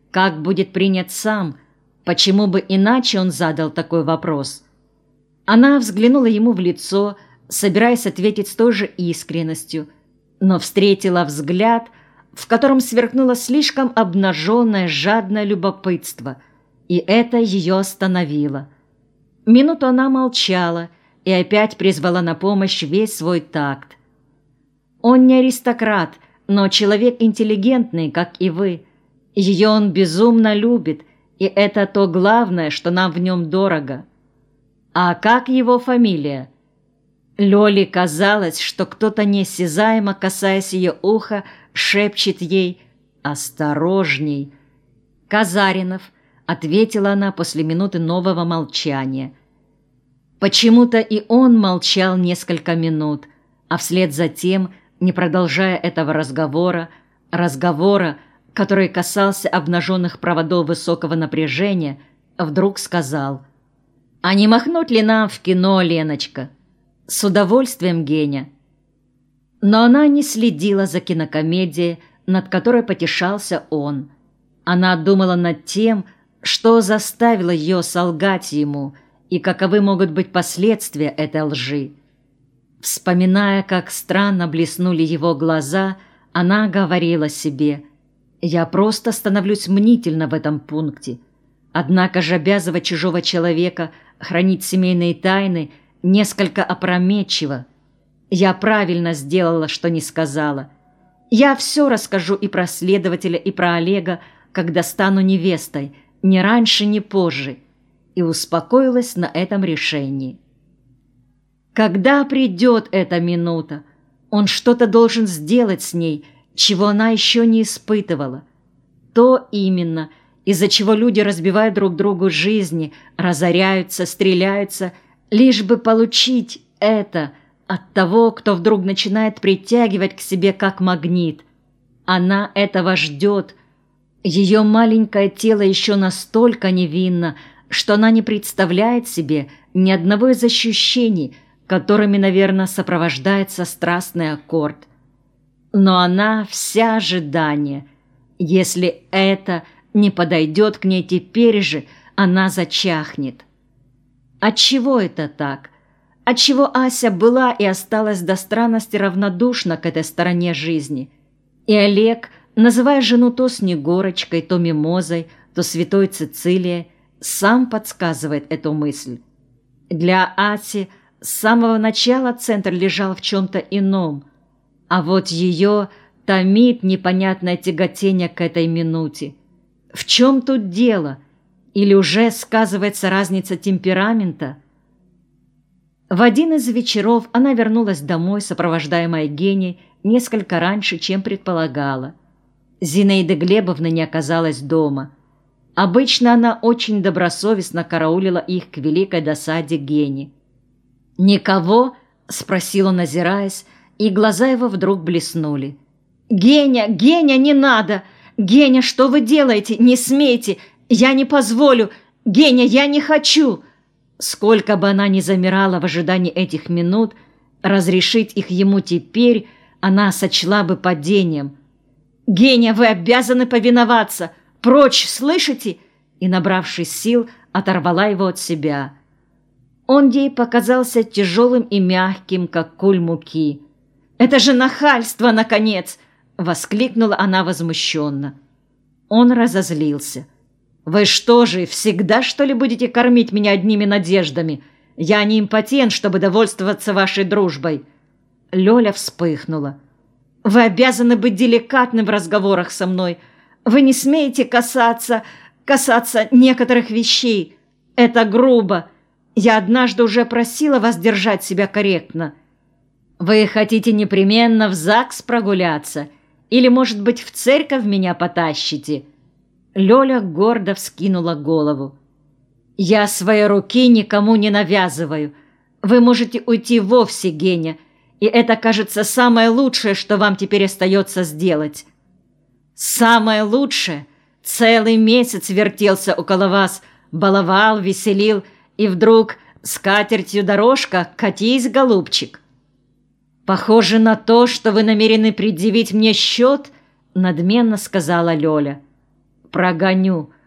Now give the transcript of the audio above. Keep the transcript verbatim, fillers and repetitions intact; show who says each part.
Speaker 1: Как будет принят сам? Почему бы иначе он задал такой вопрос? Она взглянула ему в лицо, собираясь ответить с той же искренностью, но встретила взгляд, в котором сверкнуло слишком обнаженное жадное любопытство, и это ее остановило. Минуту она молчала и опять призвала на помощь весь свой такт. «Он не аристократ, но человек интеллигентный, как и вы. Ее он безумно любит, и это то главное, что нам в нем дорого». «А как его фамилия?» Лёле казалось, что кто-то неосязаемо, касаясь ее уха, шепчет ей «Осторожней!» «Казаринов», — ответила она после минуты нового молчания. Почему-то и он молчал несколько минут, а вслед за тем, не продолжая этого разговора, разговора, который касался обнаженных проводов высокого напряжения, вдруг сказал: «А не махнуть ли нам в кино, Леночка?» «С удовольствием, Геня». Но она не следила за кинокомедией, над которой потешался он. Она думала над тем, что заставило ее солгать ему, и каковы могут быть последствия этой лжи. Вспоминая, как странно блеснули его глаза, она говорила себе: «Я просто становлюсь мнительна в этом пункте». Однако же обязывать чужого человека хранить семейные тайны несколько опрометчиво. Я правильно сделала, что не сказала. Я все расскажу и про следователя, и про Олега, когда стану невестой, ни раньше, ни позже. И успокоилась на этом решении. Когда придет эта минута, он что-то должен сделать с ней, чего она еще не испытывала. То именно, из-за чего люди разбивают друг другу жизни, разоряются, стреляются, лишь бы получить это от того, кто вдруг начинает притягивать к себе как магнит. Она этого ждет. Ее маленькое тело еще настолько невинно, что она не представляет себе ни одного из ощущений, которыми, наверное, сопровождается страстный аккорд. Но она вся ожидание. Если это не подойдет к ней теперь же, она зачахнет. Отчего это так? Отчего Ася была и осталась до странности равнодушна к этой стороне жизни? И Олег, называя жену то Снегурочкой, то Мимозой, то Святой Цицилией, сам подсказывает эту мысль. Для Аси с самого начала центр лежал в чем-то ином, а вот ее томит непонятное тяготение к этой минуте. В чем тут дело? Или уже сказывается разница темперамента? В один из вечеров она вернулась домой, сопровождаемая Геней, несколько раньше, чем предполагала. Зинаиды Глебовны не оказалось дома. Обычно она очень добросовестно караулила их к великой досаде Гени. «Никого?» – спросил он, озираясь, и глаза его вдруг блеснули. «Геня, Геня, не надо! Геня, что вы делаете? Не смейте! Я не позволю! Геня, я не хочу!» Сколько бы она ни замирала в ожидании этих минут, разрешить их ему теперь она сочла бы падением. «Геня, вы обязаны повиноваться! Прочь, слышите?» И, набравшись сил, оторвала его от себя. Он ей показался тяжелым и мягким, как куль муки. «Это же нахальство, наконец!» — воскликнула она возмущенно. Он разозлился. «Вы что же, всегда, что ли, будете кормить меня одними надеждами? Я не импотент, чтобы довольствоваться вашей дружбой». Лёля вспыхнула. «Вы обязаны быть деликатным в разговорах со мной. Вы не смеете касаться, касаться некоторых вещей. Это грубо. Я однажды уже просила вас держать себя корректно. Вы хотите непременно в ЗАГС прогуляться? Или, может быть, в церковь меня потащите?» Лёля гордо вскинула голову. «Я свои руки никому не навязываю. Вы можете уйти вовсе, Геня, и это, кажется, самое лучшее, что вам теперь остается сделать». «Самое лучшее? Целый месяц вертелся около вас, баловал, веселил, и вдруг скатертью дорожка, катись, голубчик». «Похоже на то, что вы намерены предъявить мне счет», — надменно сказала Лёля. Прогоню,